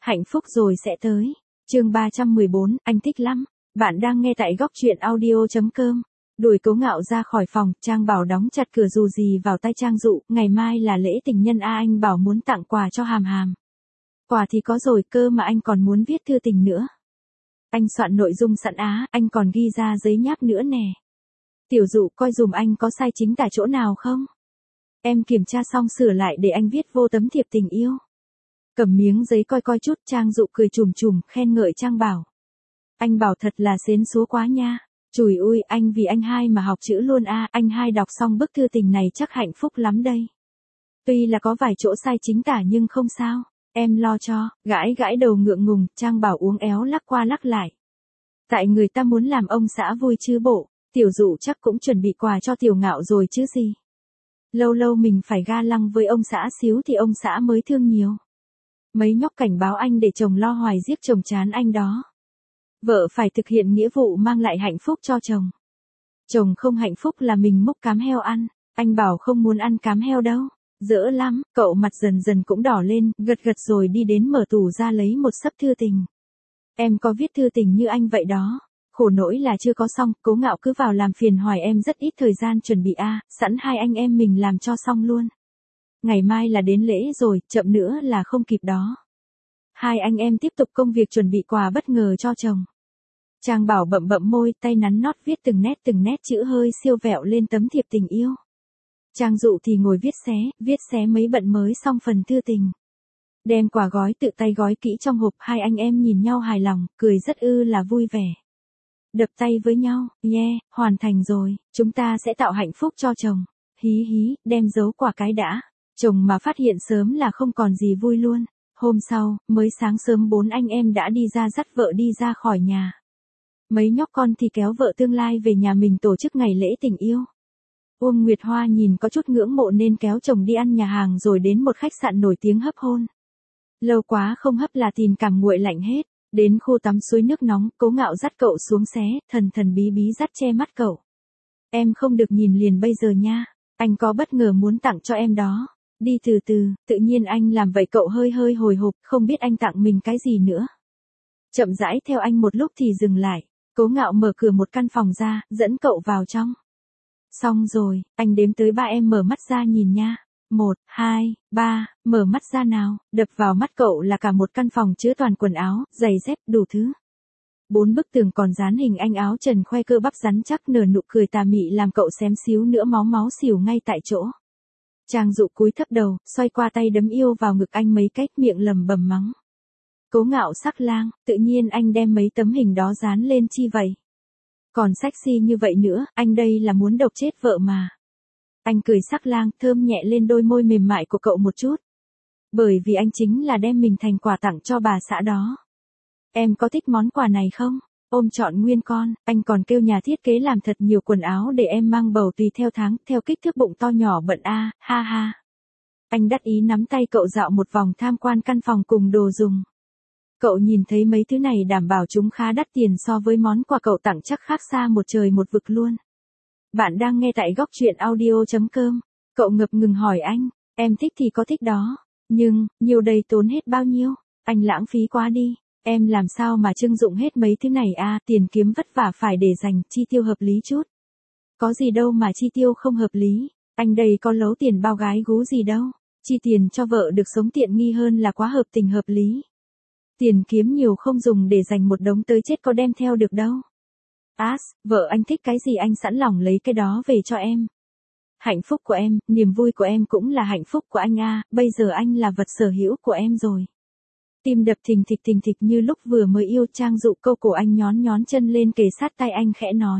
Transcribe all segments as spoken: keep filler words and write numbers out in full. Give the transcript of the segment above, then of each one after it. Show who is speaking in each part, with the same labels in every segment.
Speaker 1: Hạnh phúc rồi sẽ tới. Chương ba trăm mười bốn, anh thích lắm. Bạn đang nghe tại góc truyện audio chấm com. Đuổi Cố Ngạo ra khỏi phòng, Trang Bảo đóng chặt cửa dù gì vào tay Trang Dụ, ngày mai là lễ tình nhân a, anh bảo muốn tặng quà cho Hàm Hàm. Quà thì có rồi, cơ mà anh còn muốn viết thư tình nữa. Anh soạn nội dung sẵn á, anh còn ghi ra giấy nháp nữa nè. Tiểu Dụ coi dùm anh có sai chính tả chỗ nào không? Em kiểm tra xong sửa lại để anh viết vô tấm thiệp tình yêu. Cầm miếng giấy coi coi chút, Trang Dụ cười chùm chùm, khen ngợi Trang Bảo. Anh Bảo thật là xến số quá nha. Chùi ui, anh vì anh hai mà học chữ luôn a, anh hai đọc xong bức thư tình này chắc hạnh phúc lắm đây. Tuy là có vài chỗ sai chính tả nhưng không sao, em lo cho, gãi gãi đầu ngượng ngùng, Trang Bảo uống éo lắc qua lắc lại. Tại người ta muốn làm ông xã vui chứ bộ, Tiểu Dụ chắc cũng chuẩn bị quà cho Tiểu Ngạo rồi chứ gì. Lâu lâu mình phải ga lăng với ông xã xíu thì ông xã mới thương nhiều. Mấy nhóc cảnh báo anh để chồng lo hoài giết chồng chán anh đó. Vợ phải thực hiện nghĩa vụ mang lại hạnh phúc cho chồng. Chồng không hạnh phúc là mình múc cám heo ăn. Anh Bảo không muốn ăn cám heo đâu. Dỡ lắm, cậu mặt dần dần cũng đỏ lên, gật gật rồi đi đến mở tủ ra lấy một xấp thư tình. Em có viết thư tình như anh vậy đó. Khổ nỗi là chưa có xong, Cố Ngạo cứ vào làm phiền hoài, em rất ít thời gian chuẩn bị a, sẵn hai anh em mình làm cho xong luôn. Ngày mai là đến lễ rồi, chậm nữa là không kịp đó. Hai anh em tiếp tục công việc chuẩn bị quà bất ngờ cho chồng. Trang Bảo bậm bậm môi, tay nắn nót viết từng nét từng nét chữ hơi siêu vẹo lên tấm thiệp tình yêu. Trang Dụ thì ngồi viết xé, viết xé mấy bận mới xong phần thư tình. Đem quà gói tự tay gói kỹ trong hộp, hai anh em nhìn nhau hài lòng, cười rất ư là vui vẻ. Đập tay với nhau, yeah, hoàn thành rồi, chúng ta sẽ tạo hạnh phúc cho chồng. Hí hí, đem giấu quả cái đã. Chồng mà phát hiện sớm là không còn gì vui luôn. Hôm sau, mới sáng sớm bốn anh em đã đi ra dắt vợ đi ra khỏi nhà. Mấy nhóc con thì kéo vợ tương lai về nhà mình tổ chức ngày lễ tình yêu. Uông Nguyệt Hoa nhìn có chút ngưỡng mộ nên kéo chồng đi ăn nhà hàng rồi đến một khách sạn nổi tiếng hấp hôn. Lâu quá không hấp là tình cảm nguội lạnh hết. Đến khu tắm suối nước nóng, Cố Ngạo dắt cậu xuống xé, thần thần bí bí dắt che mắt cậu. Em không được nhìn liền bây giờ nha, anh có bất ngờ muốn tặng cho em đó. Đi từ từ, tự nhiên anh làm vậy cậu hơi hơi hồi hộp, không biết anh tặng mình cái gì nữa. Chậm rãi theo anh một lúc thì dừng lại, Cố Ngạo mở cửa một căn phòng ra, dẫn cậu vào trong. Xong rồi, anh đếm tới ba em mở mắt ra nhìn nha. Một, hai, ba, mở mắt ra nào, đập vào mắt cậu là cả một căn phòng chứa toàn quần áo, giày dép, đủ thứ. Bốn bức tường còn dán hình anh áo trần khoe cơ bắp rắn chắc, nở nụ cười tà mị làm cậu xém xíu nữa máu máu xỉu ngay tại chỗ. Trang Dụ cúi thấp đầu, xoay qua tay đấm yêu vào ngực anh mấy cách, miệng lầm bầm mắng. Cố Ngạo sắc lang, tự nhiên anh đem mấy tấm hình đó dán lên chi vậy? Còn sexy như vậy nữa, anh đây là muốn độc chết vợ mà. Anh cười sắc lang, thơm nhẹ lên đôi môi mềm mại của cậu một chút. Bởi vì anh chính là đem mình thành quà tặng cho bà xã đó. Em có thích món quà này không? Ôm trọn nguyên con, anh còn kêu nhà thiết kế làm thật nhiều quần áo để em mang bầu tùy theo tháng, theo kích thước bụng to nhỏ bận a, ha ha. Anh đắc ý nắm tay cậu dạo một vòng tham quan căn phòng cùng đồ dùng. Cậu nhìn thấy mấy thứ này đảm bảo chúng khá đắt tiền so với món quà cậu tặng, chắc khác xa một trời một vực luôn. Bạn đang nghe tại góc truyện audio chấm com. Cậu ngập ngừng hỏi anh, em thích thì có thích đó, nhưng, nhiều đây tốn hết bao nhiêu? Anh lãng phí quá đi, em làm sao mà trưng dụng hết mấy thứ này a, tiền kiếm vất vả phải để dành, chi tiêu hợp lý chút. Có gì đâu mà chi tiêu không hợp lý, anh đây có lấu tiền bao gái gú gì đâu, chi tiền cho vợ được sống tiện nghi hơn là quá hợp tình hợp lý. Tiền kiếm nhiều không dùng để dành một đống tới chết có đem theo được đâu. As, vợ anh thích cái gì anh sẵn lòng lấy cái đó về cho em. Hạnh phúc của em, niềm vui của em cũng là hạnh phúc của anh a, bây giờ anh là vật sở hữu của em rồi. Tim đập thình thịch thình thịch như lúc vừa mới yêu. Trang Dụ câu cổ anh nhón nhón chân lên kề sát tay anh khẽ nói.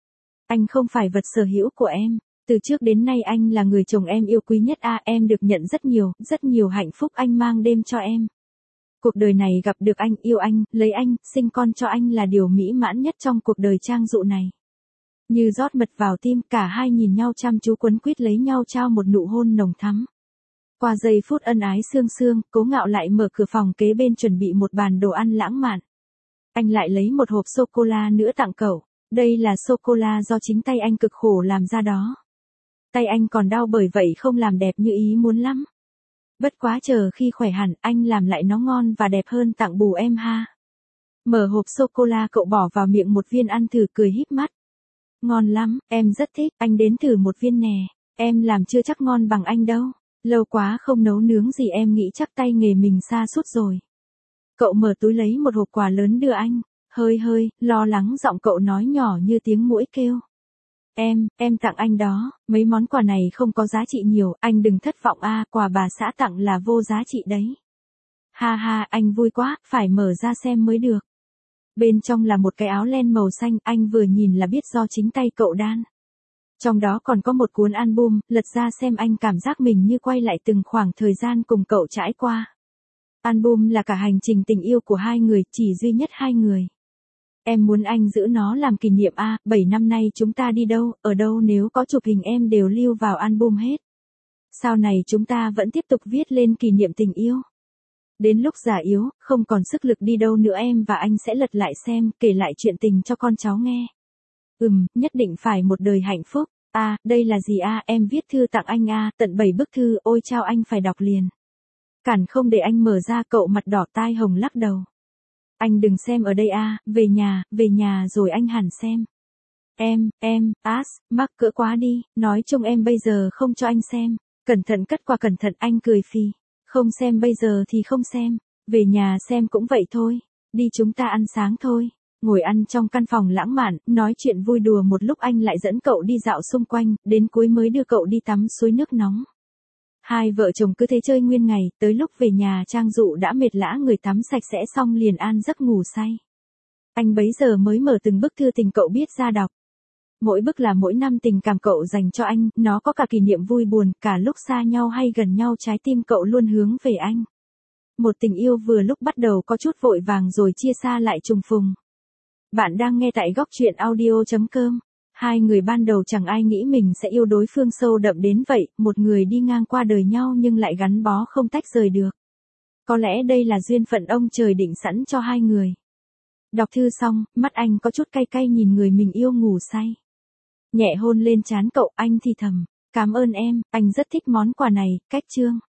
Speaker 1: Anh không phải vật sở hữu của em, từ trước đến nay anh là người chồng em yêu quý nhất a, em được nhận rất nhiều, rất nhiều hạnh phúc anh mang đêm cho em. Cuộc đời này gặp được anh, yêu anh, lấy anh, sinh con cho anh là điều mỹ mãn nhất trong cuộc đời Trang Dụ này. Như rót mật vào tim, cả hai nhìn nhau chăm chú quấn quýt lấy nhau trao một nụ hôn nồng thắm. Qua giây phút ân ái sương sương, Cố Ngạo lại mở cửa phòng kế bên chuẩn bị một bàn đồ ăn lãng mạn. Anh lại lấy một hộp sô-cô-la nữa tặng cậu, đây là sô-cô-la do chính tay anh cực khổ làm ra đó. Tay anh còn đau bởi vậy không làm đẹp như ý muốn lắm. Bất quá chờ khi khỏe hẳn, anh làm lại nó ngon và đẹp hơn tặng bù em ha. Mở hộp sô-cô-la cậu bỏ vào miệng một viên ăn thử cười híp mắt. Ngon lắm, em rất thích, anh đến thử một viên nè. Em làm chưa chắc ngon bằng anh đâu. Lâu quá không nấu nướng gì em nghĩ chắc tay nghề mình sa sút rồi. Cậu mở túi lấy một hộp quà lớn đưa anh. Hơi hơi, lo lắng giọng cậu nói nhỏ như tiếng muỗi kêu. Em, em tặng anh đó, mấy món quà này không có giá trị nhiều, anh đừng thất vọng a, quà bà xã tặng là vô giá trị đấy. Ha ha, anh vui quá, phải mở ra xem mới được. Bên trong là một cái áo len màu xanh, anh vừa nhìn là biết do chính tay cậu đan. Trong đó còn có một cuốn album, lật ra xem anh cảm giác mình như quay lại từng khoảng thời gian cùng cậu trải qua. Album là cả hành trình tình yêu của hai người, chỉ duy nhất hai người. Em muốn anh giữ nó làm kỷ niệm a, bảy năm nay chúng ta đi đâu, ở đâu nếu có chụp hình em đều lưu vào album hết. Sau này chúng ta vẫn tiếp tục viết lên kỷ niệm tình yêu. Đến lúc già yếu, không còn sức lực đi đâu nữa em và anh sẽ lật lại xem, kể lại chuyện tình cho con cháu nghe. Ừm, nhất định phải một đời hạnh phúc. À, đây là gì a, em viết thư tặng anh a, tận bảy bức thư, ôi chao anh phải đọc liền. Cản không để anh mở ra, cậu mặt đỏ tai hồng lắc đầu. Anh đừng xem ở đây a, về nhà, về nhà rồi anh hẳn xem. Em, em, as, mắc cỡ quá đi, nói chung em bây giờ không cho anh xem. Cẩn thận cất quà cẩn thận, anh cười phì. Không xem bây giờ thì không xem, về nhà xem cũng vậy thôi. Đi chúng ta ăn sáng thôi. Ngồi ăn trong căn phòng lãng mạn, nói chuyện vui đùa một lúc anh lại dẫn cậu đi dạo xung quanh, đến cuối mới đưa cậu đi tắm suối nước nóng. Hai vợ chồng cứ thế chơi nguyên ngày, tới lúc về nhà Trang Dụ đã mệt lã người, tắm sạch sẽ xong liền an giấc ngủ say. Anh bấy giờ mới mở từng bức thư tình cậu biết ra đọc. Mỗi bức là mỗi năm tình cảm cậu dành cho anh, nó có cả kỷ niệm vui buồn, cả lúc xa nhau hay gần nhau trái tim cậu luôn hướng về anh. Một tình yêu vừa lúc bắt đầu có chút vội vàng rồi chia xa lại trùng phùng. Bạn đang nghe tại góc truyện audio chấm com. Hai người ban đầu chẳng ai nghĩ mình sẽ yêu đối phương sâu đậm đến vậy, một người đi ngang qua đời nhau nhưng lại gắn bó không tách rời được. Có lẽ đây là duyên phận ông trời định sẵn cho hai người. Đọc thư xong, mắt anh có chút cay cay nhìn người mình yêu ngủ say. Nhẹ hôn lên trán cậu, anh thì thầm, cảm ơn em, anh rất thích món quà này, cách chương.